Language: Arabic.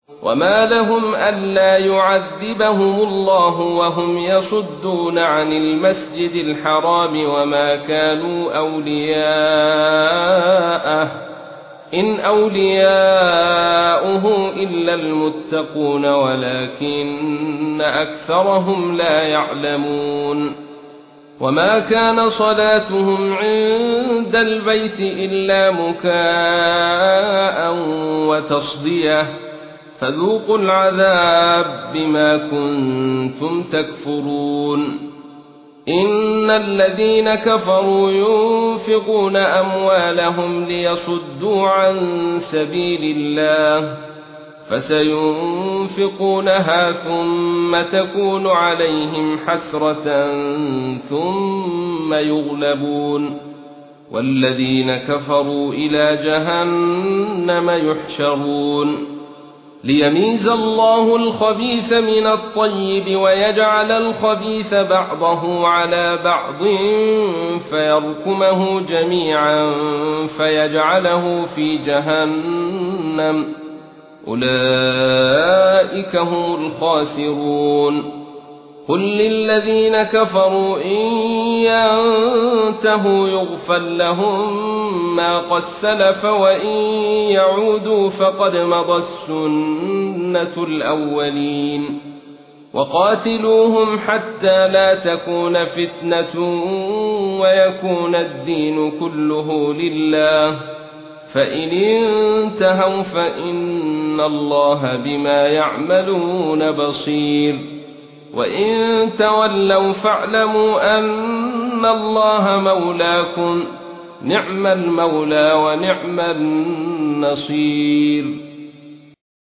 وما لهم ألا يعذبهم الله وهم يصدون عن المسجد الحرام وما كانوا أولياءه إن أولياؤه إلا المتقون ولكن أكثرهم لا يعلمون وما كان صلاتهم عند البيت إلا مكاء وتصدية فذوقوا العذاب بما كنتم تكفرون إن الذين كفروا ينفقون أموالهم ليصدوا عن سبيل الله فسينفقونها ثم تكون عليهم حسرة ثم يغلبون والذين كفروا إلى جهنم يحشرون ليميز الله الخبيث من الطيب ويجعل الخبيث بعضه على بعض فيركمه جميعا فيجعله في جهنم أولئك هم الخاسرون قل للذين كفروا إن ينتهوا يغفر لهم ما قد سلف وإن يعودوا فقد مضت سنة الأولين وقاتلوهم حتى لا تكون فتنة ويكون الدين كله لله فإن انتهوا فإن الله بما يعملون بصير وإن تولوا فاعلموا أن الله مولاكم نعم المولى ونعم النصير